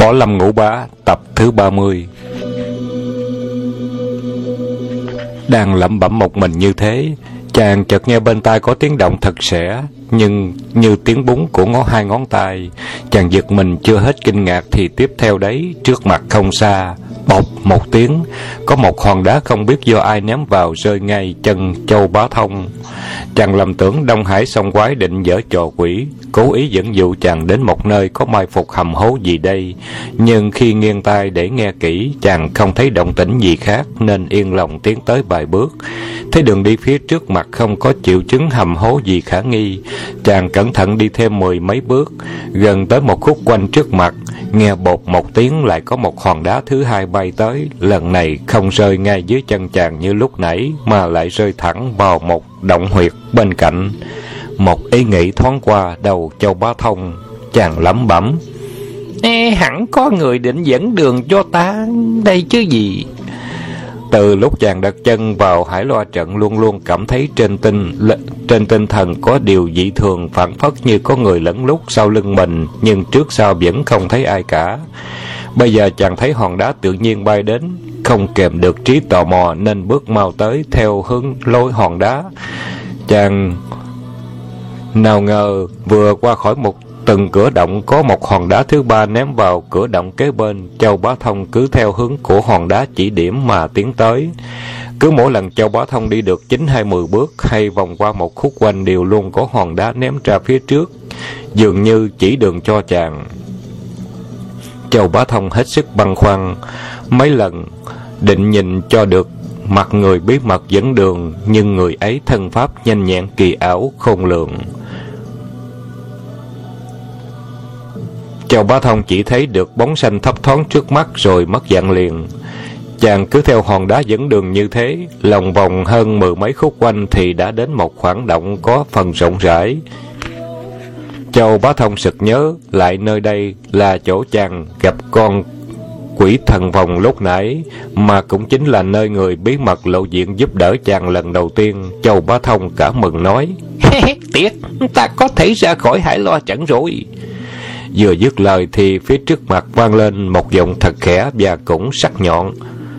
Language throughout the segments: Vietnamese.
Võ Lâm Ngũ Bá tập thứ 30. Đang lẩm bẩm một mình như thế, chàng chợt nghe bên tai có tiếng động thật sẻ, nhưng như tiếng búng của hai ngón tay. Chàng giật mình chưa hết kinh ngạc thì tiếp theo đấy, trước mặt không xa, bột một tiếng, có một hòn đá không biết do ai ném vào rơi ngay chân Châu Bá Thông. Chàng lầm tưởng Đông Hải song quái định giở trò quỷ, cố ý dẫn dụ chàng đến một nơi có mai phục hầm hố gì đây. Nhưng khi nghiêng tai để nghe kỹ, chàng không thấy động tĩnh gì khác nên yên lòng tiến tới vài bước. Thấy đường đi phía trước mặt không có triệu chứng hầm hố gì khả nghi, chàng cẩn thận đi thêm 10 mấy bước, gần tới một khúc quanh trước mặt, nghe bột một tiếng lại có một hòn đá thứ hai bay tới. Lần này không rơi ngay dưới chân chàng như lúc nãy, mà lại rơi thẳng vào một động huyệt bên cạnh. Một ý nghĩ thoáng qua đầu Châu Bá Thông, chàng lẩm bẩm: hẳn có người định dẫn đường cho ta đây chứ gì. Từ lúc chàng đặt chân vào Hải Loa trận, luôn luôn cảm thấy trên tinh thần có điều dị thường, phảng phất như có người lẫn lút sau lưng mình, nhưng trước sau vẫn không thấy ai cả. Bây giờ chàng thấy hòn đá tự nhiên bay đến, không kèm được trí tò mò nên bước mau tới theo hướng lối hòn đá. Chàng nào ngờ vừa qua khỏi từng cửa động, có một hòn đá thứ ba ném vào cửa động kế bên. Châu Bá Thông cứ theo hướng của hòn đá chỉ điểm mà tiến tới. Cứ mỗi lần Châu Bá Thông đi được 9-10 bước hay vòng qua một khúc quanh, đều luôn có hòn đá ném ra phía trước, dường như chỉ đường cho chàng. Châu Bá Thông hết sức băn khoăn, mấy lần định nhìn cho được mặt người bí mật dẫn đường, nhưng người ấy thân pháp nhanh nhẹn kỳ ảo khôn lường. Châu Bá Thông chỉ thấy được bóng xanh thấp thoáng trước mắt rồi mất dạng liền. Chàng cứ theo hòn đá dẫn đường như thế, lòng vòng hơn 10 mấy khúc quanh thì đã đến một khoảng động có phần rộng rãi. Châu Bá Thông sực nhớ lại nơi đây là chỗ chàng gặp con quỷ thần vòng lúc nãy, mà cũng chính là nơi người bí mật lộ diện giúp đỡ chàng lần đầu tiên. Châu Bá Thông cả mừng nói: tiếc, ta có thể ra khỏi Hải Loa trận rồi. Vừa dứt lời thì phía trước mặt vang lên một giọng thật khẽ và cũng sắc nhọn: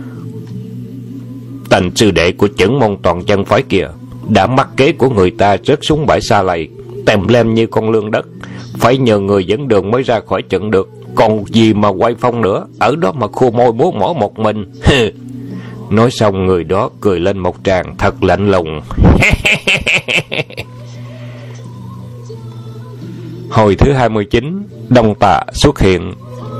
Tành sư đệ của Chưởng Môn Toàn Chân phái kia đã mắc kế của người ta rớt xuống bãi xa lầy, tèm lem như con lương đất, phải nhờ người dẫn đường mới ra khỏi trận được. Còn gì mà quay phong nữa, ở đó mà khô môi bố mỏ một mình. Nói xong người đó cười lên một tràng thật lạnh lùng. Hồi thứ 29, Đông Tà xuất hiện.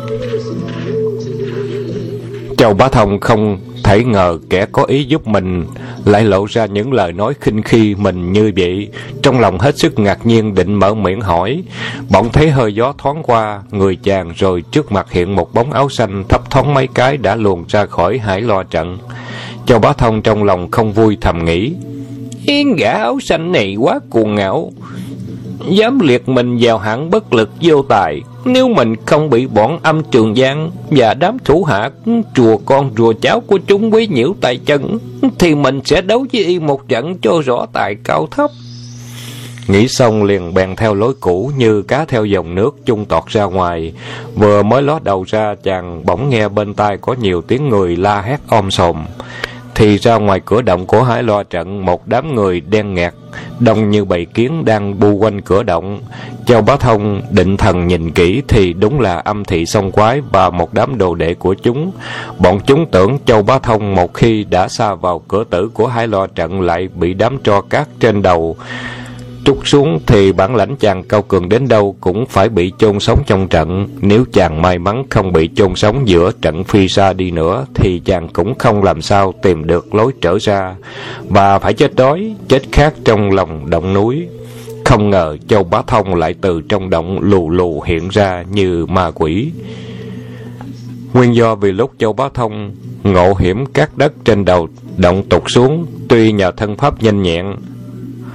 Châu Bá Thông không thể ngờ kẻ có ý giúp mình lại lộ ra những lời nói khinh khi mình như vậy. Trong lòng hết sức ngạc nhiên, định mở miệng hỏi, bỗng thấy hơi gió thoáng qua người chàng, rồi trước mặt hiện một bóng áo xanh thấp thoáng mấy cái đã luồn ra khỏi Hải Loa trận. Châu Bá Thông trong lòng không vui, thầm nghĩ: gã áo xanh này quá cuồng ngạo, dám liệt mình vào hạng bất lực vô tài. Nếu mình không bị bọn Âm Trường Giang và đám thủ hạ rùa con rùa cháu của chúng quấy nhiễu tay chân, thì mình sẽ đấu với y một trận cho rõ tài cao thấp. Nghĩ xong liền bèn theo lối cũ, như cá theo dòng nước chung tọt ra ngoài. Vừa mới ló đầu ra, chàng bỗng nghe bên tai có nhiều tiếng người la hét om sòm. Thì ra ngoài cửa động của Hải Loa trận, một đám người đen nghẹt đông như bầy kiến đang bu quanh cửa động. Châu Bá Thông định thần nhìn kỹ thì đúng là Âm Thị Song Quái và một đám đồ đệ của chúng. Bọn chúng tưởng Châu Bá Thông một khi đã xa vào cửa tử của Hải Loa trận lại bị đám tro cát trên đầu trút xuống, thì bản lãnh chàng cao cường đến đâu cũng phải bị chôn sống trong trận. Nếu chàng may mắn không bị chôn sống giữa trận phi xa đi nữa, thì chàng cũng không làm sao tìm được lối trở ra, và phải chết đói chết khát trong lòng động núi. Không ngờ Châu Bá Thông lại từ trong động lù lù hiện ra như ma quỷ. Nguyên do vì lúc Châu Bá Thông ngộ hiểm cát đất trên đầu động tụt xuống, tuy nhờ thân pháp nhanh nhẹn,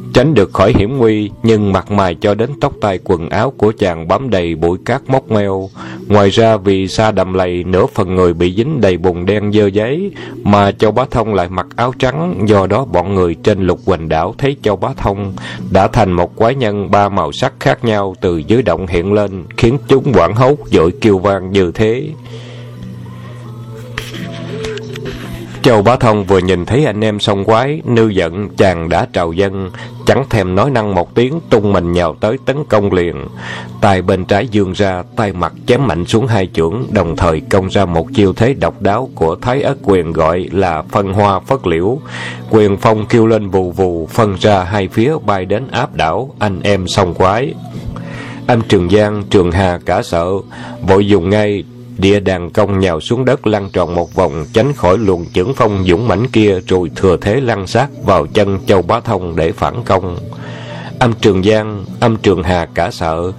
tránh được khỏi hiểm nguy, nhưng mặt mày cho đến tóc tai quần áo của chàng bám đầy bụi cát mốc meo. Ngoài ra vì sa đầm lầy, nửa phần người bị dính đầy bùn đen dơ giấy, mà Châu Bá Thông lại mặc áo trắng. Do đó bọn người trên Lục Huỳnh đảo thấy Châu Bá Thông đã thành một quái nhân ba màu sắc khác nhau từ dưới động hiện lên, khiến chúng hoảng hốt vội kêu vang như thế. Châu Bá Thông vừa nhìn thấy anh em sông quái, nư giận, chàng đã trào dâng, chẳng thèm nói năng một tiếng, tung mình nhào tới tấn công liền. Tay bên trái giương ra, tay mặt chém mạnh xuống hai chưởng, đồng thời công ra một chiêu thế độc đáo của Thái Ất quyền gọi là phân hoa phất liễu. Quyền phong kêu lên vù vù, phân ra hai phía bay đến áp đảo anh em sông quái. Âm Trường Giang, Trường Hà cả sợ, vội dùng ngay địa đàn công nhào xuống đất lăn tròn một vòng, tránh khỏi luồng chưởng phong dũng mãnh kia, rồi thừa thế lăn sát vào chân Châu Bá Thông để phản công. Âm Trường Giang, Âm Trường Hà cả sợ.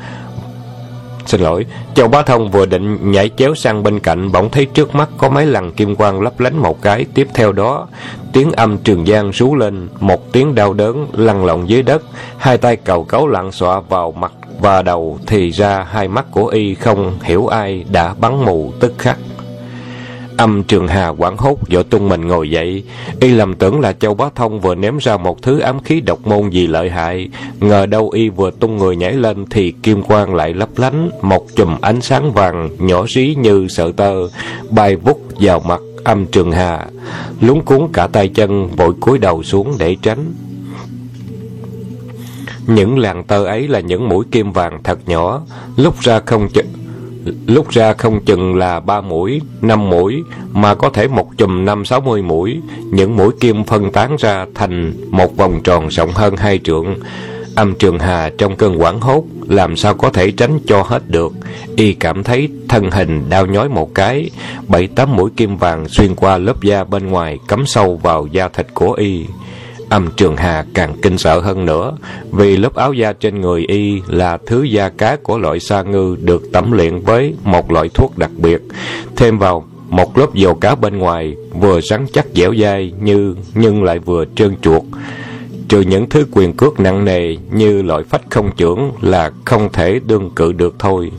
Châu Bá Thông vừa định nhảy chéo sang bên cạnh, bỗng thấy trước mắt có mấy lằn kim quang lấp lánh một cái. Tiếp theo đó, tiếng Âm Trường Giang rú lên, một tiếng đau đớn lăn lộn dưới đất, hai tay cầu cấu lặn xọa vào mặt và đầu, thì ra hai mắt của y không hiểu ai đã bắn mù tức khắc. Âm Trường Hà hoảng hốt vội tung mình ngồi dậy. Y lầm tưởng là Châu Bá Thông vừa ném ra một thứ ám khí độc môn gì lợi hại, ngờ đâu y vừa tung người nhảy lên thì kim quang lại lấp lánh, một chùm ánh sáng vàng nhỏ rí như sợi tơ bay vút vào mặt Âm Trường Hà. Luống cuống cả tay chân, vội cúi đầu xuống để tránh. Những làn tơ ấy là những mũi kim vàng thật nhỏ, lúc ra không chừng là 3 mũi, 5 mũi, mà có thể một chùm 50-60 mũi. Những mũi kim phân tán ra thành một vòng tròn rộng hơn 2 trượng. Âm Trường Hà trong cơn hoảng hốt làm sao có thể tránh cho hết được. Y cảm thấy thân hình đau nhói một cái, 7-8 mũi kim vàng xuyên qua lớp da bên ngoài, cắm sâu vào da thịt của y. Âm Trường Hà càng kinh sợ hơn nữa, vì lớp áo da trên người y là thứ da cá của loại sa ngư được tẩm luyện với một loại thuốc đặc biệt, thêm vào một lớp dầu cá bên ngoài, vừa rắn chắc dẻo dai nhưng lại vừa trơn chuột. Trừ những thứ quyền cước nặng nề như loại phách không chưởng là không thể đương cự được thôi.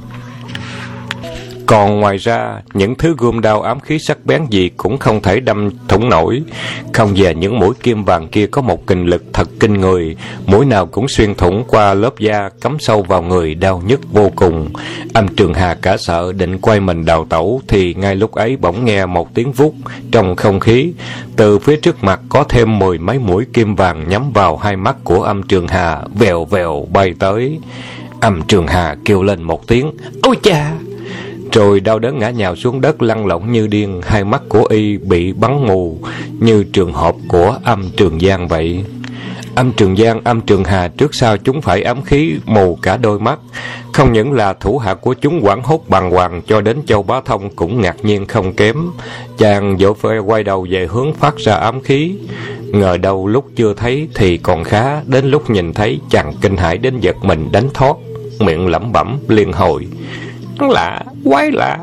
Còn ngoài ra, những thứ gươm đao ám khí sắc bén gì cũng không thể đâm thủng nổi. Không dè những mũi kim vàng kia có một kình lực thật kinh người, mũi nào cũng xuyên thủng qua lớp da, cắm sâu vào người, đau nhức vô cùng. Âm Trường Hà cả sợ định quay mình đào tẩu, thì ngay lúc ấy bỗng nghe một tiếng vút trong không khí. Từ phía trước mặt có thêm 10 mấy mũi kim vàng nhắm vào hai mắt của Âm Trường Hà, vèo vèo bay tới. Âm Trường Hà kêu lên một tiếng ôi cha, rồi đau đớn ngã nhào xuống đất lăn lộn như điên. Hai mắt của y bị bắn mù như trường hợp của Âm Trường Giang vậy. Âm Trường Giang, Âm Trường Hà trước sau chúng phải ám khí mù cả đôi mắt. Không những là thủ hạ của chúng hoảng hốt bàng hoàng, cho đến Châu Bá Thông cũng ngạc nhiên không kém. Chàng vội phải quay đầu về hướng phát ra ám khí. Ngờ đâu lúc chưa thấy thì còn khá, đến lúc nhìn thấy chàng kinh hãi đến giật mình đánh thót, miệng lẩm bẩm liên hồi lạ, quái lạ.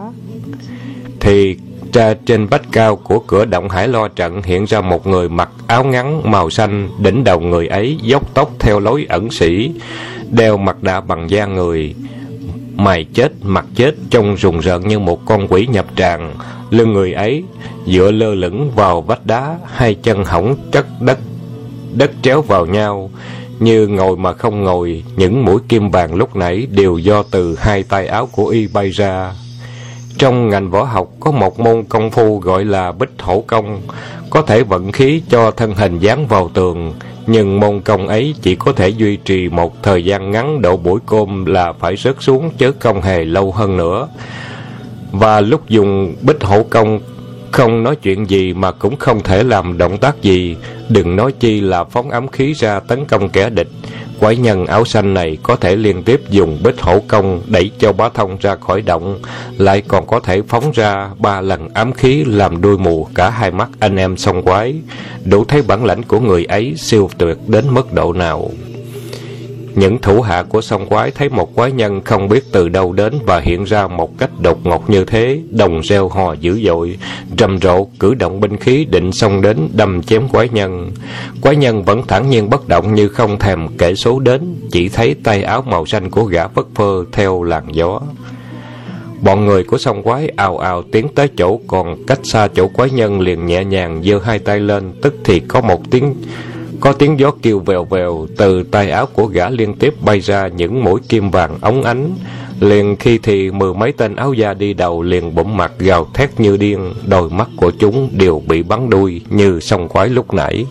Thì ra trên vách cao của cửa động Hải Lo Trận hiện ra một người mặc áo ngắn màu xanh. Đỉnh đầu người ấy dốc tóc theo lối ẩn sĩ, đeo mặt nạ bằng da người, mày chết mặt chết, trông rùng rợn như một con quỷ nhập tràng. Lưng người ấy dựa lơ lửng vào vách đá, hai chân hõng chất đất tréo vào nhau, như ngồi mà không ngồi. Những mũi kim vàng lúc nãy đều do từ hai tay áo của y bay ra. Trong ngành võ học có một môn công phu gọi là Bích Hổ Công, có thể vận khí cho thân hình dán vào tường, nhưng môn công ấy chỉ có thể duy trì một thời gian ngắn, độ buổi côm là phải rớt xuống, chứ không hề lâu hơn nữa. Và lúc dùng Bích Hổ Công không nói chuyện gì mà cũng không thể làm động tác gì, đừng nói chi là phóng ám khí ra tấn công kẻ địch. Quái nhân áo xanh này có thể liên tiếp dùng Bích Hổ Công đẩy Châu Bá Thông ra khỏi động, lại còn có thể phóng ra 3 lần ám khí làm đuôi mù cả hai mắt anh em song quái. Đủ thấy bản lãnh của người ấy siêu tuyệt đến mức độ nào. Những thủ hạ của song quái thấy một quái nhân không biết từ đâu đến và hiện ra một cách đột ngột như thế, đồng reo hò dữ dội, rầm rộ cử động binh khí định xông đến đâm chém quái nhân. Quái nhân vẫn thản nhiên bất động như không thèm kể số đến, chỉ thấy tay áo màu xanh của gã phất phơ theo làn gió. Bọn người của song quái ào ào tiến tới chỗ còn cách xa chỗ quái nhân, liền nhẹ nhàng giơ hai tay lên, tức thì có tiếng gió kêu vèo vèo, từ tay áo của gã liên tiếp bay ra những mũi kim vàng óng ánh. Liền khi thì 10 mấy tên áo da đi đầu liền bụm mặt gào thét như điên, đôi mắt của chúng đều bị bắn đuôi như song quái lúc nãy.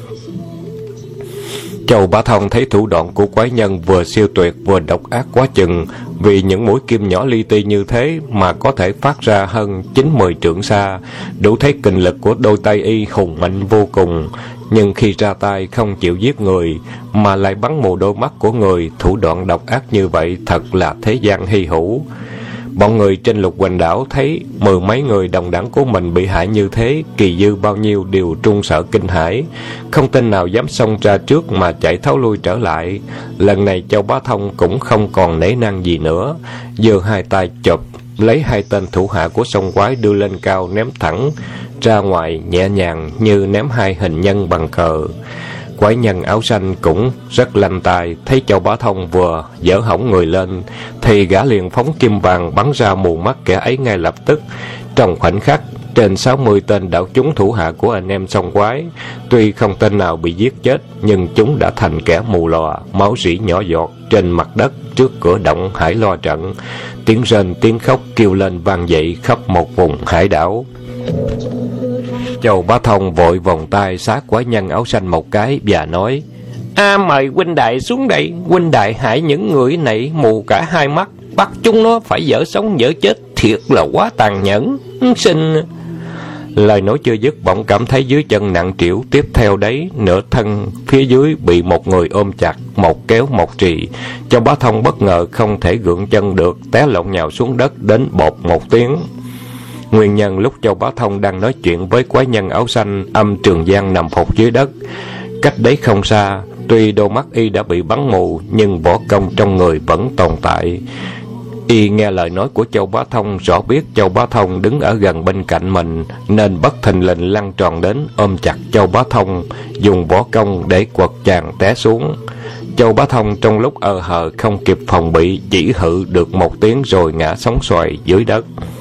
Châu Bá Thông thấy thủ đoạn của quái nhân vừa siêu tuyệt vừa độc ác quá chừng, vì những mũi kim nhỏ li ti như thế mà có thể phát ra hơn 9-10 trượng xa, đủ thấy kình lực của đôi tay y hùng mạnh vô cùng. Nhưng khi ra tay không chịu giết người mà lại bắn mù đôi mắt của người, thủ đoạn độc ác như vậy thật là thế gian hy hữu. Bọn người trên Lục Hoành Đảo thấy 10 mấy người đồng đẳng của mình bị hại như thế, kỳ dư bao nhiêu đều trung sợ kinh hãi, không tên nào dám xông ra trước mà chạy tháo lui trở lại. Lần này Châu Bá Thông cũng không còn nể nang gì nữa, giơ hai tay chộp lấy hai tên thủ hạ của song quái đưa lên cao ném thẳng ra ngoài, nhẹ nhàng như ném hai hình nhân bằng cờ. Quái nhân áo xanh cũng rất lanh tài, thấy Châu Bá Thông vừa dở hỏng người lên thì gã liền phóng kim vàng bắn ra mù mắt kẻ ấy ngay lập tức. Trong khoảnh khắc, trên 60 tên đạo chúng thủ hạ của anh em song quái, tuy không tên nào bị giết chết, nhưng chúng đã thành kẻ mù lòa, máu rỉ nhỏ giọt trên mặt đất trước cửa động Hải Lo trận. Tiếng rên tiếng khóc kêu lên vang dậy khắp một vùng hải đảo. Châu Bá Thông vội vòng tay sát quái nhân áo xanh một cái và nói: mời huynh đại xuống đây. Huynh đại hại những người này mù cả hai mắt, bắt chúng nó phải dở sống dở chết, thiệt là quá tàn nhẫn. Xin. Lời nói chưa dứt, bỗng cảm thấy dưới chân nặng trĩu, tiếp theo đấy nửa thân phía dưới bị một người ôm chặt, một kéo một trì. Châu Bá Thông bất ngờ không thể gượng chân được, té lộn nhào xuống đất đến bột một tiếng. Nguyên nhân lúc Châu Bá Thông đang nói chuyện với quái nhân áo xanh, Âm Trường Giang nằm phục dưới đất, cách đấy không xa. Tuy đôi mắt y đã bị bắn mù, nhưng võ công trong người vẫn tồn tại. Y nghe lời nói của Châu Bá Thông, rõ biết Châu Bá Thông đứng ở gần bên cạnh mình, nên bất thình lình lăn tròn đến ôm chặt Châu Bá Thông, dùng võ công để quật chàng té xuống. Châu Bá Thông trong lúc hờ không kịp phòng bị, chỉ hự được một tiếng rồi ngã sóng xoài dưới đất.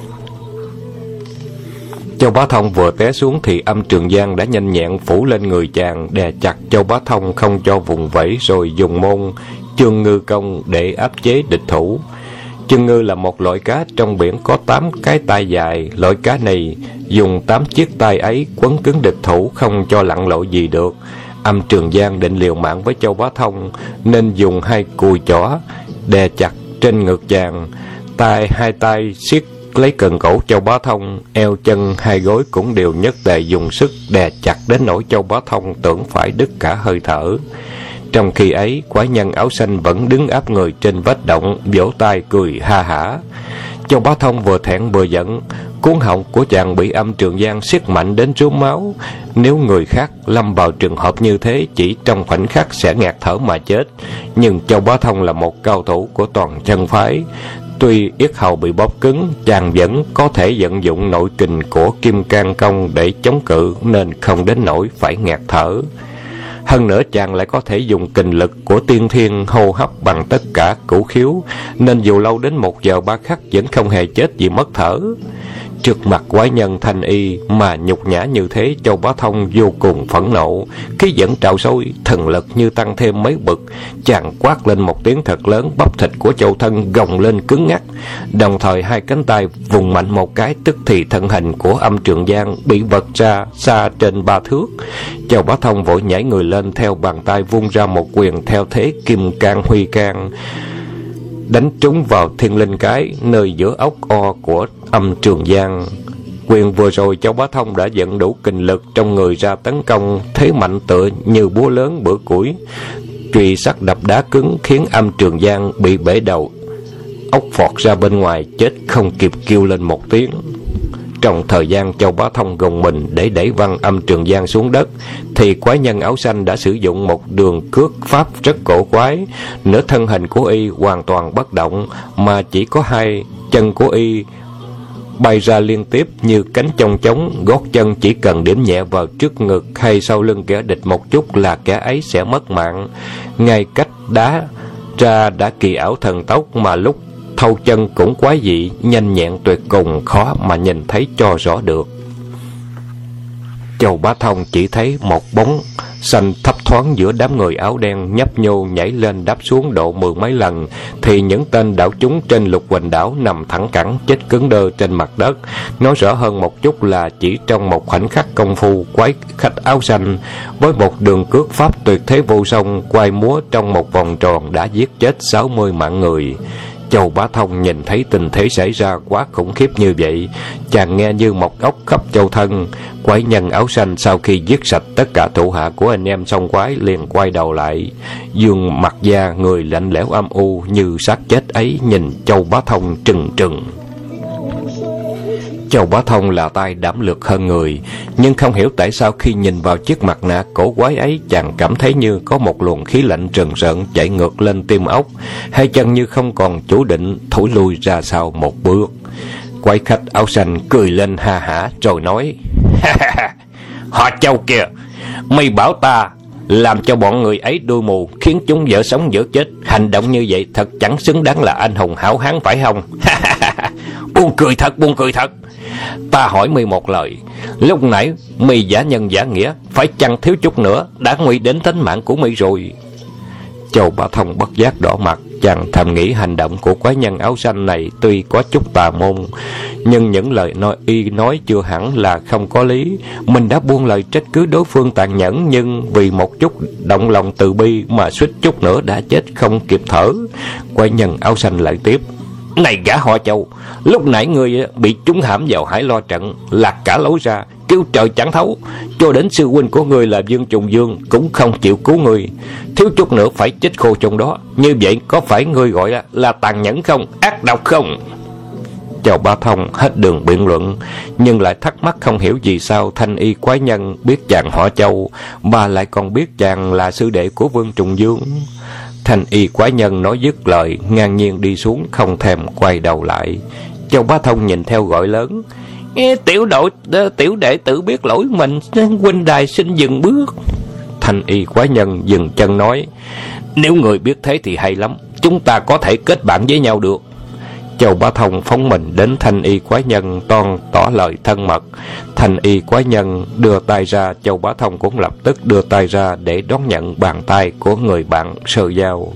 Châu Bá Thông vừa té xuống thì Âm Trường Giang đã nhanh nhẹn phủ lên người chàng, đè chặt Châu Bá Thông không cho vùng vẫy, rồi dùng môn Chương Ngư công để áp chế địch thủ. Chương ngư là một loại cá trong biển có 8 cái tai dài. Loại cá này dùng 8 chiếc tai ấy quấn cứng địch thủ, không cho lặn lội gì được. Âm Trường Giang định liều mạng với Châu Bá Thông, nên dùng hai cùi chỏ đè chặt trên ngực chàng. Hai tay siết lấy cần cổ Châu Bá Thông, eo chân hai gối cũng đều nhất tề dùng sức đè chặt đến nỗi Châu Bá Thông tưởng phải đứt cả hơi thở. Trong khi ấy, quái nhân áo xanh vẫn đứng áp người trên vách động, vỗ tay cười ha hả. Châu Bá Thông vừa thẹn vừa giận, cuống họng của chàng bị Âm Trường Giang siết mạnh đến rúm máu. Nếu người khác lâm vào trường hợp như thế, chỉ trong khoảnh khắc sẽ ngạt thở mà chết. Nhưng Châu Bá Thông là một cao thủ của toàn chân phái. Tuy yết hầu bị bóp cứng, chàng vẫn có thể vận dụng nội kình của Kim Cang Công để chống cự, nên không đến nỗi phải ngạt thở. Hơn nữa chàng lại có thể dùng kình lực của tiên thiên hô hấp bằng tất cả cửu khiếu, nên dù lâu đến 1 giờ 3 khắc vẫn không hề chết vì mất thở. Trước mặt quái nhân thanh y mà nhục nhã như thế, Châu Bá Thông vô cùng phẫn nộ, khí giận trào sôi, thần lực như tăng thêm mấy bậc. Chàng quát lên một tiếng thật lớn, bắp thịt của Châu thân gồng lên cứng ngắc, đồng thời hai cánh tay vùng mạnh một cái, tức thì thân hình của Âm Trường Giang bị vật ra xa trên 3 thước. Châu Bá Thông vội nhảy người lên, theo bàn tay vung ra một quyền theo thế Kim Cang Huy Cang, đánh trúng vào thiên linh cái nơi giữa ốc o của Âm Trường Giang. Quyền vừa rồi Châu Bá Thông đã vận đủ kình lực trong người ra tấn công, thế mạnh tựa như búa lớn bữa củi, chùy sắt đập đá cứng, khiến Âm Trường Giang bị bể đầu, ốc phọt ra bên ngoài, chết không kịp kêu lên một tiếng. Trong thời gian Châu Bá Thông gồng mình để đẩy Văn Âm Trường Giang xuống đất, thì quái nhân áo xanh đã sử dụng một đường cước pháp rất cổ quái. Nửa thân hình của y hoàn toàn bất động, mà chỉ có hai chân của y bay ra liên tiếp như cánh chông trống. Gót chân chỉ cần điểm nhẹ vào trước ngực hay sau lưng kẻ địch một chút là kẻ ấy sẽ mất mạng. Ngay cách đá ra đã kỳ ảo thần tốc, mà lúc thâu chân cũng quái dị, nhanh nhẹn tuyệt cùng, khó mà nhìn thấy cho rõ được. Châu Bá Thông chỉ thấy một bóng xanh thấp thoáng giữa đám người áo đen, nhấp nhô nhảy lên đáp xuống độ 10 mấy lần, thì những tên đảo chúng trên Lục Huỳnh đảo nằm thẳng cẳng chết cứng đơ trên mặt đất. Nói rõ hơn một chút là chỉ trong một khoảnh khắc công phu, quái khách áo xanh với một đường cước pháp tuyệt thế vô song quay múa trong một vòng tròn đã giết chết 60 mạng người. Châu Bá Thông nhìn thấy tình thế xảy ra quá khủng khiếp như vậy, chàng nghe như một óc khắp châu thân. Quái nhân áo xanh sau khi giết sạch tất cả thủ hạ của anh em song quái liền quay đầu lại, dương mặt da người lạnh lẽo âm u như xác chết ấy, nhìn Châu Bá Thông trừng trừng. Châu Bá Thông là tay đảm lược hơn người, nhưng không hiểu tại sao khi nhìn vào chiếc mặt nạ cổ quái ấy, chàng cảm thấy như có một luồng khí lạnh rần rợn chạy ngược lên tim óc, hai chân như không còn chủ định thổi lui ra sau một bước. Quái khách áo xanh cười lên ha hả rồi nói: Họ Châu kìa, mày bảo ta làm cho bọn người ấy đuôi mù, khiến chúng dở sống dở chết. Hành động như vậy thật chẳng xứng đáng là anh hùng hảo hán phải không? Buồn cười thật, buồn cười thật. Ta hỏi mày một lời, lúc nãy mày giả nhân giả nghĩa, phải chăng thiếu chút nữa đã nguy đến tính mạng của mày rồi? Châu Bá Thông bất giác đỏ mặt, chàng thầm nghĩ hành động của quái nhân áo xanh này tuy có chút tà môn, nhưng những lời nói chưa hẳn là không có lý. Mình đã buông lời trách cứ đối phương tàn nhẫn, nhưng vì một chút động lòng từ bi mà suýt chút nữa đã chết không kịp thở. Quái nhân áo xanh lại tiếp: Này gã họ Châu, lúc nãy ngươi bị trúng hãm vào Hải Lo trận, lạc cả lối ra, kêu trời chẳng thấu, cho đến sư huynh của ngươi là Dương Trùng Dương cũng không chịu cứu ngươi, thiếu chút nữa phải chết khô trong đó. Như vậy có phải ngươi gọi là tàn nhẫn không, ác độc không? Châu Bá Thông hết đường biện luận, nhưng lại thắc mắc không hiểu vì sao thanh y quái nhân biết chàng họ Châu, bà lại còn biết chàng là sư đệ của Vương Trùng Dương. Thanh y quái nhân nói dứt lời, ngang nhiên đi xuống, không thèm quay đầu lại. Châu Bá Thông nhìn theo gọi lớn: Tiểu đệ tử biết lỗi mình, huynh đài xin dừng bước. Thanh y quái nhân dừng chân nói: Nếu người biết thế thì hay lắm, chúng ta có thể kết bạn với nhau được. Châu Bá Thông phóng mình đến thanh y quái nhân, toan tỏ lời thân mật. Thanh y quái nhân đưa tay ra, Châu Bá Thông cũng lập tức đưa tay ra để đón nhận bàn tay của người bạn sờ giao.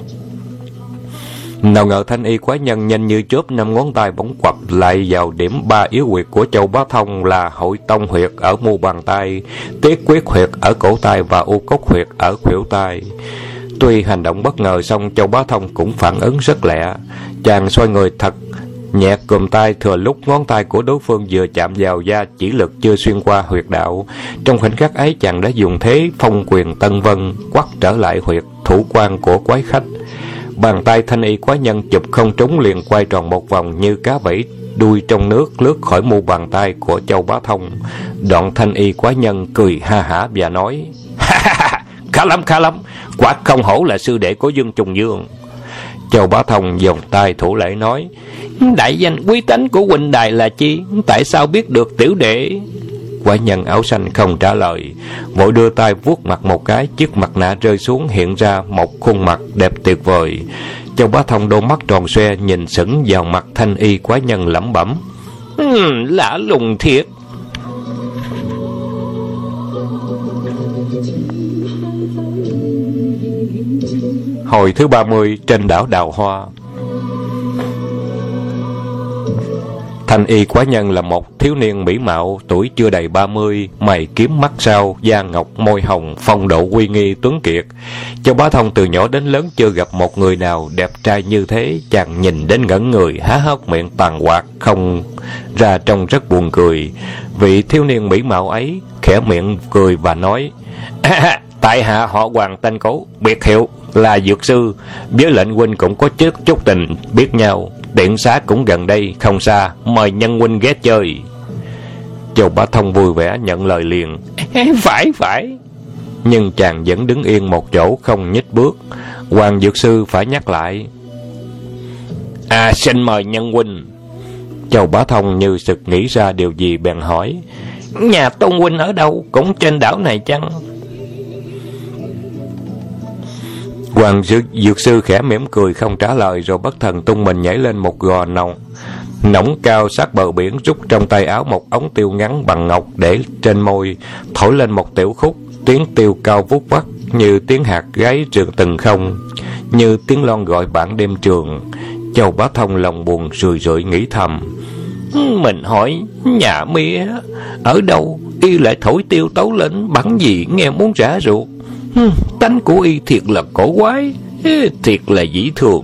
Nào ngờ thanh y quái nhân nhanh như chớp, 5 ngón tay bỗng quặp lại vào điểm 3 yếu huyệt của Châu Bá Thông là Hội Tông huyệt ở mu bàn tay, Tiết Quyết huyệt ở cổ tay và U Cốc huyệt ở khuỷu tay. Tuy hành động bất ngờ, song Châu Bá Thông cũng phản ứng rất lẹ. Chàng xoay người thật nhẹ cùm tay, thừa lúc ngón tay của đối phương vừa chạm vào da, chỉ lực chưa xuyên qua huyệt đạo. Trong khoảnh khắc ấy, chàng đã dùng thế phong quyền Tân Vân quắt trở lại huyệt thủ quan của quái khách. Bàn tay thanh y quái nhân chụp không trúng, liền quay tròn một vòng như cá vẫy đuôi trong nước, lướt khỏi mu bàn tay của Châu Bá Thông. Đoạn thanh y quái nhân cười ha hả và nói: Khá lắm, quả không hổ là sư đệ của Dương Trùng Dương. Châu Bá Thông vòng tay thủ lễ nói: Đại danh quý tánh của huynh đài là chi? Tại sao biết được tiểu đệ? Quái nhân áo xanh không trả lời, vội đưa tay vuốt mặt một cái, chiếc mặt nạ rơi xuống, hiện ra một khuôn mặt đẹp tuyệt vời. Châu Bá Thông đôi mắt tròn xoe nhìn sững vào mặt thanh y quái nhân, lẩm bẩm: Lạ lùng thiệt. Hồi thứ 30 trên đảo Đào Hoa. Thanh y quái nhân là một thiếu niên mỹ mạo, tuổi chưa đầy 30, mày kiếm mắt sao, da ngọc môi hồng, phong độ uy nghi tuấn kiệt. Châu Bá Thông từ nhỏ đến lớn chưa gặp một người nào đẹp trai như thế. Chàng nhìn đến ngẩn người, há hốc miệng tàn hoạt không ra, trông rất buồn cười. Vị thiếu niên mỹ mạo ấy khẽ miệng cười và nói: Tại hạ họ Hoàng tên Cố, biệt hiệu là Dược Sư. Với lệnh huynh cũng có chút tình biết nhau, tiện xá cũng gần đây không xa, mời nhân huynh ghé chơi. Châu Bá Thông vui vẻ nhận lời liền. Phải. Nhưng chàng vẫn đứng yên một chỗ không nhích bước. Hoàng Dược Sư phải nhắc lại. Xin mời nhân huynh. Châu Bá Thông như sực nghĩ ra điều gì bèn hỏi. Nhà Tôn huynh ở đâu? Cũng trên đảo này chăng? Hoàng Dược Sư khẽ mỉm cười không trả lời, rồi bất thần tung mình nhảy lên một gò nỏng cao sát bờ biển, rút trong tay áo một ống tiêu ngắn bằng ngọc để trên môi, thổi lên một tiểu khúc. Tiếng tiêu cao vút vắt như tiếng hạt gáy trường từng không, như tiếng lon gọi bạn đêm trường. Châu Bá Thông lòng buồn rười nghĩ thầm. Mình hỏi nhà mía ở đâu, y lại thổi tiêu tấu lên bằng gì nghe muốn rã ruột. Tánh của y thiệt là cổ quái, thiệt là dĩ thường.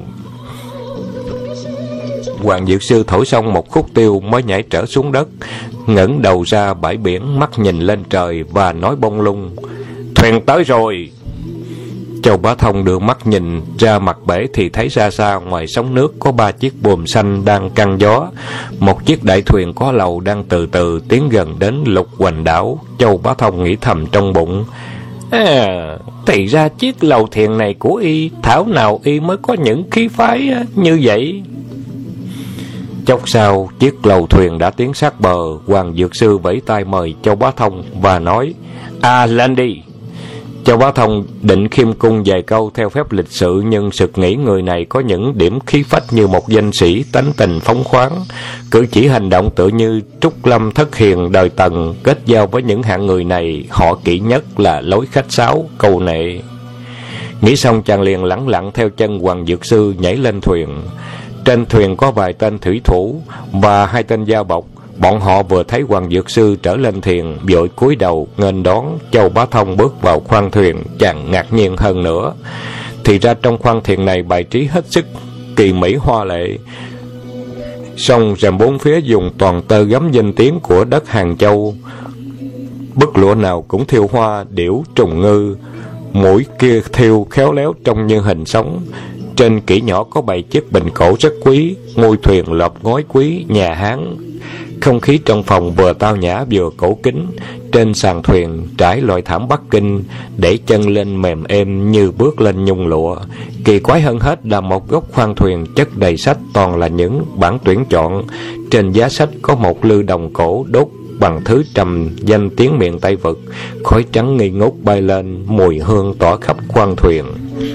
Hoàng Dược Sư thổi xong một khúc tiêu mới nhảy trở xuống đất, ngẩng đầu ra bãi biển, mắt nhìn lên trời và nói bông lung. Thuyền tới rồi. Châu Bá Thông đưa mắt nhìn ra mặt bể thì thấy xa xa ngoài sóng nước có 3 chiếc buồm xanh đang căng gió. Một chiếc đại thuyền có lầu đang từ từ tiến gần đến Lục Hoành đảo. Châu Bá Thông nghĩ thầm trong bụng. Thì ra chiếc lầu thuyền này của y, thảo nào y mới có những khí phái như vậy. Chốc sau, chiếc lầu thuyền đã tiến sát bờ. Hoàng Dược Sư vẫy tay mời Châu Bá Thông và nói. Lên đi. Châu Bá Thông định khiêm cung vài câu theo phép lịch sự, nhưng sực nghĩ người này có những điểm khí phách như một danh sĩ, tánh tình phóng khoáng, cử chỉ hành động tựa như Trúc Lâm thất hiền đời Tần. Kết giao với những hạng người này, họ kỹ nhất là lối khách sáo, câu nệ. Nghĩ xong chàng liền lẳng lặng theo chân Hoàng Dược Sư nhảy lên thuyền. Trên thuyền có vài tên thủy thủ và 2 tên gia bộc. Bọn họ vừa thấy Hoàng Dược Sư trở lên thuyền, vội cúi đầu nghênh đón. Châu Bá Thông bước vào khoang thuyền, chàng ngạc nhiên hơn nữa. Thì ra trong khoang thuyền này bài trí hết sức kỳ mỹ hoa lệ, song rèm bốn phía dùng toàn tơ gấm danh tiếng của đất Hàng Châu. Bức lụa nào cũng thêu hoa điểu trùng ngư, mũi kia thêu khéo léo trông như hình sống. Trên kỹ nhỏ có 7 chiếc bình cổ rất quý, ngôi thuyền lợp ngói quý nhà Hán. Không khí trong phòng vừa tao nhã vừa cổ kính. Trên sàn thuyền trải loại thảm Bắc Kinh, để chân lên mềm êm như bước lên nhung lụa. Kỳ quái hơn hết là một góc khoang thuyền chất đầy sách, toàn là những bản tuyển chọn. Trên giá sách có một lư đồng cổ đốt bằng thứ trầm danh tiếng miền Tây Vực. Khói trắng nghi ngút bay lên, mùi hương tỏa khắp khoang thuyền.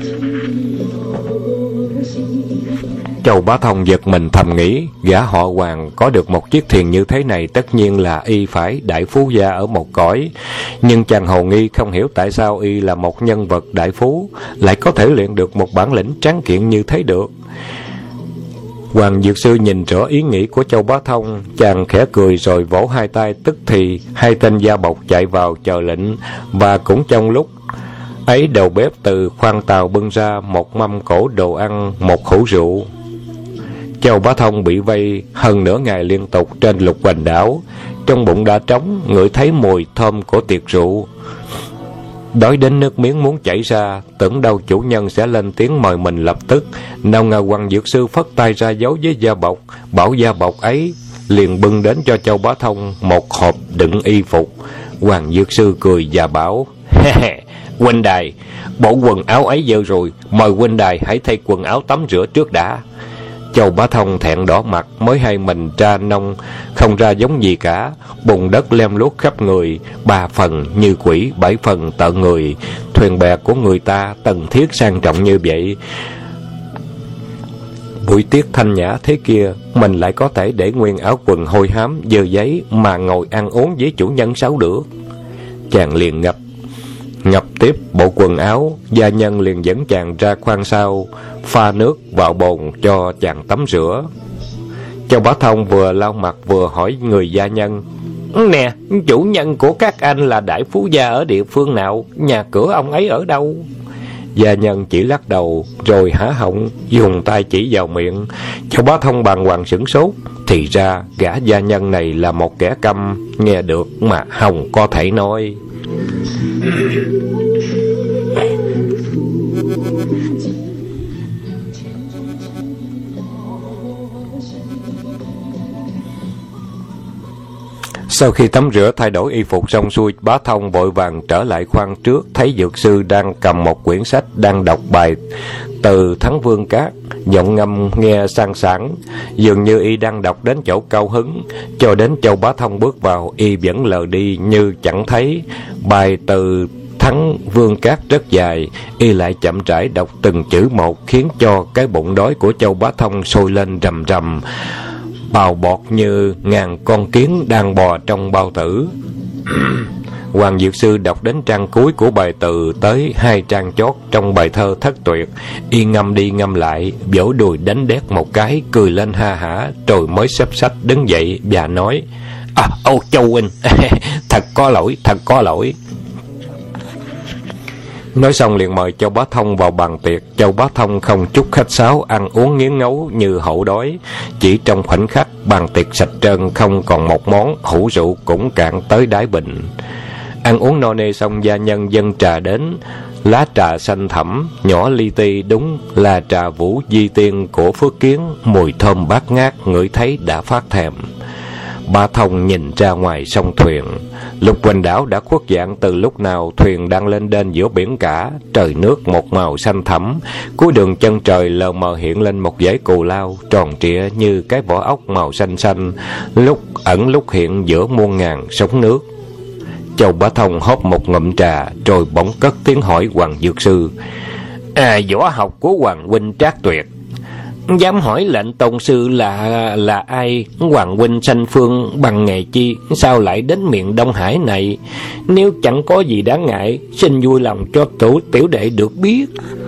Châu Bá Thông giật mình thầm nghĩ, gã họ Hoàng có được một chiếc thuyền như thế này tất nhiên là y phải đại phú gia ở một cõi. Nhưng chàng hồ nghi không hiểu tại sao y là một nhân vật đại phú lại có thể luyện được một bản lĩnh tráng kiện như thế được. Hoàng Dược Sư nhìn rõ ý nghĩ của Châu Bá Thông, chàng khẽ cười rồi vỗ 2 tay, tức thì 2 tên gia bộc chạy vào chờ lệnh. Và cũng trong lúc ấy, đầu bếp từ khoang tàu bưng ra một mâm cỗ đồ ăn, một hũ rượu. Châu Bá Thông bị vây hơn nửa ngày liên tục trên Lục Hoành đảo, trong bụng đã trống, ngửi thấy mùi thơm của tiệc rượu. Đói đến nước miếng muốn chảy ra, tưởng đâu chủ nhân sẽ lên tiếng mời mình lập tức. Nào ngờ Hoàng Dược Sư phất tay ra dấu với gia bộc, bảo gia bộc ấy liền bưng đến cho Châu Bá Thông một hộp đựng y phục. Hoàng Dược Sư cười và bảo: huynh đài, bộ quần áo ấy dơ rồi, mời huynh đài hãy thay quần áo tắm rửa trước đã. Châu Bá Thông thẹn đỏ mặt, mới hay mình ra nông không ra giống gì cả. Bùn đất lem luốc khắp người, 3 phần như quỷ, 7 phần tợn người. Thuyền bè của người ta tần thiết sang trọng như vậy, buổi tiết thanh nhã thế kia, mình lại có thể để nguyên áo quần hôi hám dơ giấy mà ngồi ăn uống với chủ nhân 6 đứa. Chàng liền ngập tiếp bộ quần áo. Gia nhân liền dẫn chàng ra khoang sau, pha nước vào bồn cho chàng tắm rửa. Châu Bá Thông vừa lau mặt vừa hỏi người gia nhân: nè, chủ nhân của các anh là đại phú gia ở địa phương nào? Nhà cửa ông ấy ở đâu? Gia nhân chỉ lắc đầu rồi há họng dùng tay chỉ vào miệng. Châu Bá Thông bàng hoàng sửng sốt. Thì ra gã gia nhân này là một kẻ câm, nghe được mà hồng có thể nói. Sau khi tắm rửa thay đổi y phục xong xuôi, Bá Thông vội vàng trở lại khoang trước, thấy dược sư đang cầm một quyển sách đang đọc bài từ Thắng Vương Cát, giọng ngâm nghe sang sảng, dường như y đang đọc đến chỗ cao hứng. Cho đến Châu Bá Thông bước vào, y vẫn lờ đi như chẳng thấy. Bài từ Thắng Vương Cát rất dài, y lại chậm rãi đọc từng chữ một, khiến cho cái bụng đói của Châu Bá Thông sôi lên rầm rầm, bào bọt như ngàn con kiến đang bò trong bao tử. Hoàng Dược Sư đọc đến trang cuối của bài từ tới 2 trang chót trong bài thơ Thất Tuyệt, y ngâm đi ngâm lại, vỗ đùi đánh đét một cái, cười lên ha hả, rồi mới xếp sách đứng dậy và nói: Ô Châu huynh, thật có lỗi. Nói xong liền mời Châu Bá Thông vào bàn tiệc. Châu Bá Thông không chút khách sáo, ăn uống nghiến ngấu như hổ đói. Chỉ trong khoảnh khắc, bàn tiệc sạch trơn, không còn một món, hũ rượu cũng cạn tới đáy bình. Ăn uống no nê xong, gia nhân dâng trà đến. Lá trà xanh thẳm, nhỏ li ti, đúng là trà Vũ Di Tiên của Phước Kiến, mùi thơm bát ngát, ngửi thấy đã phát thèm. Bá Thông nhìn ra ngoài sông thuyền. Lục Hoành Đảo đã khuất dạng từ lúc nào, thuyền đang lên đên giữa biển cả, trời nước một màu xanh thẳm. Cuối đường chân trời lờ mờ hiện lên một dãy cù lao tròn trịa như cái vỏ ốc màu xanh xanh, lúc ẩn lúc hiện giữa muôn ngàn sóng nước. Châu Bá Thông hớp một ngụm trà, rồi bỗng cất tiếng hỏi Hoàng Dược Sư: Võ học của Hoàng huynh trác tuyệt, dám hỏi lệnh tôn sư là ai? Hoàng huynh sanh phương bằng nghề chi, sao lại đến miền Đông Hải này? Nếu chẳng có gì đáng ngại, xin vui lòng cho tiểu đệ được biết.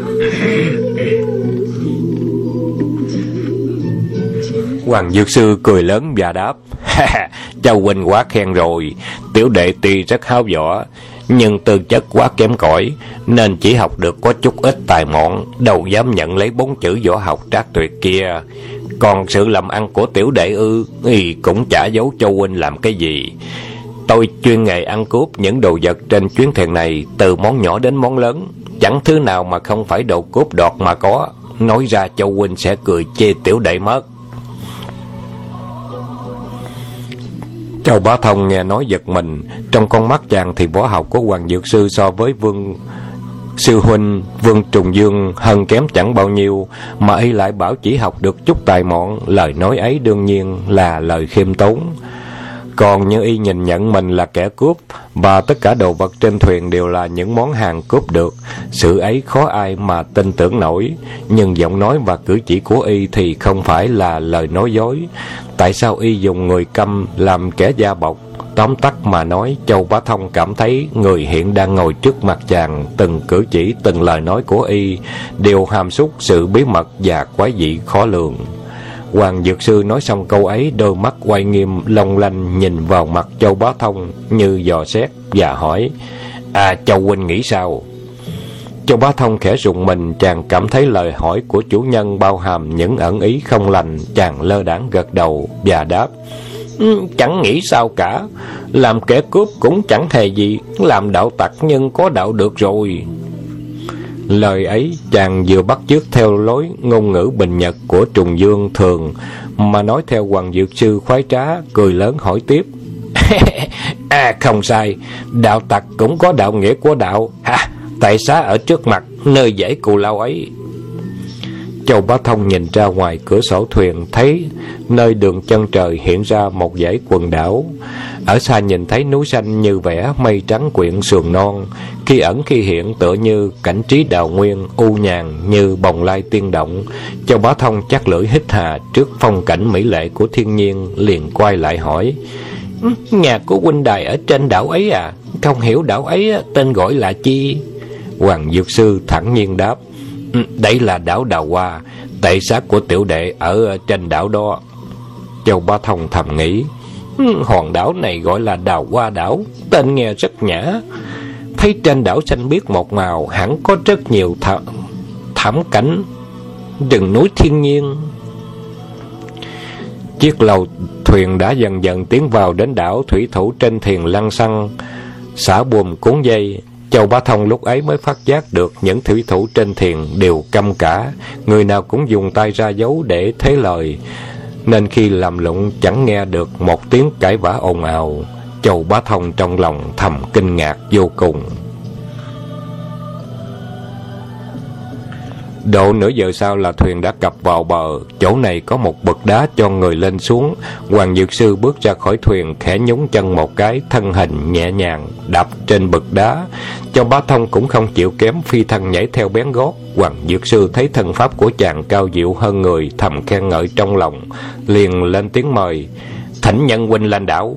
Hoàng Dược Sư cười lớn và đáp: Châu huynh quá khen rồi. Tiểu đệ tuy rất háo võ, nhưng tư chất quá kém cỏi, nên chỉ học được có chút ít tài mọn, đâu dám nhận lấy 4 chữ võ học trác tuyệt kia. Còn sự làm ăn của tiểu đệ thì cũng chả giấu Châu huynh làm cái gì. Tôi chuyên nghề ăn cướp những đồ vật trên chuyến thuyền này, từ món nhỏ đến món lớn, chẳng thứ nào mà không phải đồ cướp đoạt mà có. Nói ra Châu huynh sẽ cười chê tiểu đệ mất. Châu Bá Thông nghe nói giật mình. Trong con mắt chàng thì võ học của Hoàng Dược Sư so với Vương sư huynh Vương Trùng Dương hơn kém chẳng bao nhiêu, mà y lại bảo chỉ học được chút tài mọn. Lời nói ấy đương nhiên là lời khiêm tốn. Còn như y nhìn nhận mình là kẻ cướp, và tất cả đồ vật trên thuyền đều là những món hàng cướp được, sự ấy khó ai mà tin tưởng nổi. Nhưng giọng nói và cử chỉ của y thì không phải là lời nói dối. Tại sao y dùng người câm làm kẻ da bọc? Tóm tắt mà nói, Châu Bá Thông cảm thấy người hiện đang ngồi trước mặt chàng, từng cử chỉ, từng lời nói của y đều hàm súc sự bí mật và quái dị khó lường. Hoàng Dược Sư nói xong câu ấy, đôi mắt quay nghiêm long lanh nhìn vào mặt Châu Bá Thông như dò xét và hỏi: Châu huynh nghĩ sao? Châu Bá Thông khẽ rùng mình, chàng cảm thấy lời hỏi của chủ nhân bao hàm những ẩn ý không lành. Chàng lơ đãng gật đầu và đáp: Chẳng nghĩ sao cả, làm kẻ cướp cũng chẳng hề gì, làm đạo tặc nhưng có đạo được rồi. Lời ấy chàng vừa bắt chước theo lối ngôn ngữ bình nhật của Trùng Dương thường, mà nói theo Hoàng Dược Sư khoái trá, cười lớn hỏi tiếp: Không sai, đạo tặc cũng có đạo nghĩa của đạo. Tại xá ở trước mặt, nơi dãy cù lao ấy. Châu Bá Thông nhìn ra ngoài cửa sổ thuyền, thấy nơi đường chân trời hiện ra một dãy quần đảo. Ở xa nhìn thấy núi xanh như vẽ, mây trắng quyện sườn non, khi ẩn khi hiện tựa như cảnh trí đào nguyên, u nhàn như bồng lai tiên động. Châu Bá Thông chắc lưỡi hít hà trước phong cảnh mỹ lệ của thiên nhiên, liền quay lại hỏi: Nhà của huynh đài ở trên đảo ấy à? Không hiểu đảo ấy tên gọi là chi? Hoàng Dược Sư thản nhiên đáp: Đây là đảo Đào Hoa, tệ xác của tiểu đệ ở trên đảo đó. Châu Bá Thông thầm nghĩ: hòn đảo này gọi là Đào Hoa đảo, tên nghe rất nhã. Thấy trên đảo xanh biếc một màu, hẳn có rất nhiều thảm cảnh rừng núi thiên nhiên. Chiếc lầu thuyền đã dần dần tiến vào đến đảo. Thủy thủ trên thuyền lăng xăng xả buồm cuốn dây. Châu Bá Thông lúc ấy mới phát giác được những thủy thủ trên thuyền đều câm cả, người nào cũng dùng tay ra dấu để thế lời. nên khi làm lụng chẳng nghe được một tiếng cãi vã ồn ào. Châu Bá Thông trong lòng thầm kinh ngạc vô cùng. Độ nửa giờ sau là thuyền đã cập vào bờ. Chỗ này có một bậc đá cho người lên xuống. Hoàng Dược Sư bước ra khỏi thuyền, khẽ nhún chân một cái, thân hình nhẹ nhàng đạp trên bậc đá. Châu Bá Thông cũng không chịu kém, phi thân nhảy theo bén gót. Hoàng Dược Sư thấy thân pháp của chàng cao diệu hơn người, thầm khen ngợi trong lòng, liền lên tiếng mời: "Thỉnh nhân huynh lên đảo."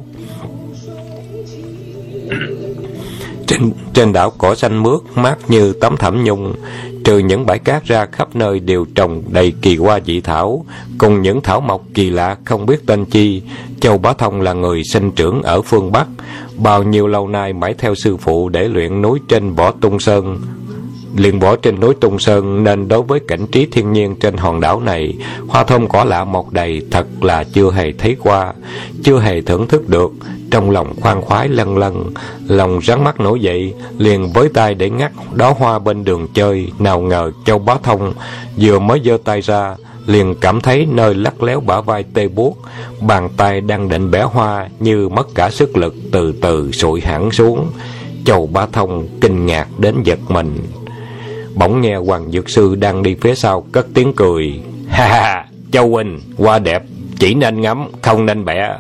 Trên đảo cỏ xanh mướt, mát như tấm thảm nhung. Trừ những bãi cát ra, khắp nơi đều trồng đầy kỳ hoa dị thảo, cùng những thảo mộc kỳ lạ không biết tên chi. Châu Bá Thông là người sinh trưởng ở phương Bắc, bao nhiêu lâu nay mãi theo sư phụ để luyện núi trên Võ Tung Sơn. Liền bỏ trên núi Tung Sơn, nên đối với cảnh trí thiên nhiên trên hòn đảo này, hoa thơm cỏ lạ mọc đầy, thật là chưa hề thấy qua, chưa hề thưởng thức được. Trong lòng khoan khoái lân lân, lòng rắn mắt nổi dậy, liền với tay để ngắt đóa hoa bên đường chơi. Nào ngờ Châu Bá Thông vừa mới giơ tay ra, liền cảm thấy nơi lắc léo bả vai tê buốt, bàn tay đang định bẻ hoa như mất cả sức lực, từ từ sụi hẳn xuống. Châu Bá Thông kinh ngạc đến giật mình. Bỗng nghe Hoàng Dược Sư đang đi phía sau cất tiếng cười: "Ha ha, Châu huynh, hoa đẹp, chỉ nên ngắm, không nên bẻ."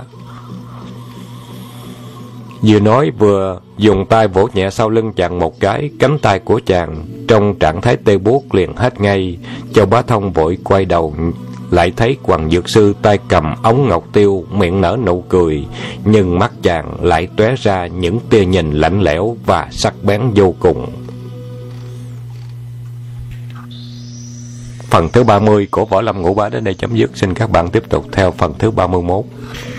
Vừa nói vừa dùng tay vỗ nhẹ sau lưng chàng một cái, cánh tay của chàng trong trạng thái tê buốt liền hết ngay. Châu Bá Thông vội quay đầu, lại thấy Hoàng Dược Sư tay cầm ống ngọc tiêu, miệng nở nụ cười, nhưng mắt chàng lại tóe ra những tia nhìn lạnh lẽo và sắc bén vô cùng. Phần thứ 30 của Võ Lâm Ngũ Bá đến đây chấm dứt. Xin các bạn tiếp tục theo phần thứ 31.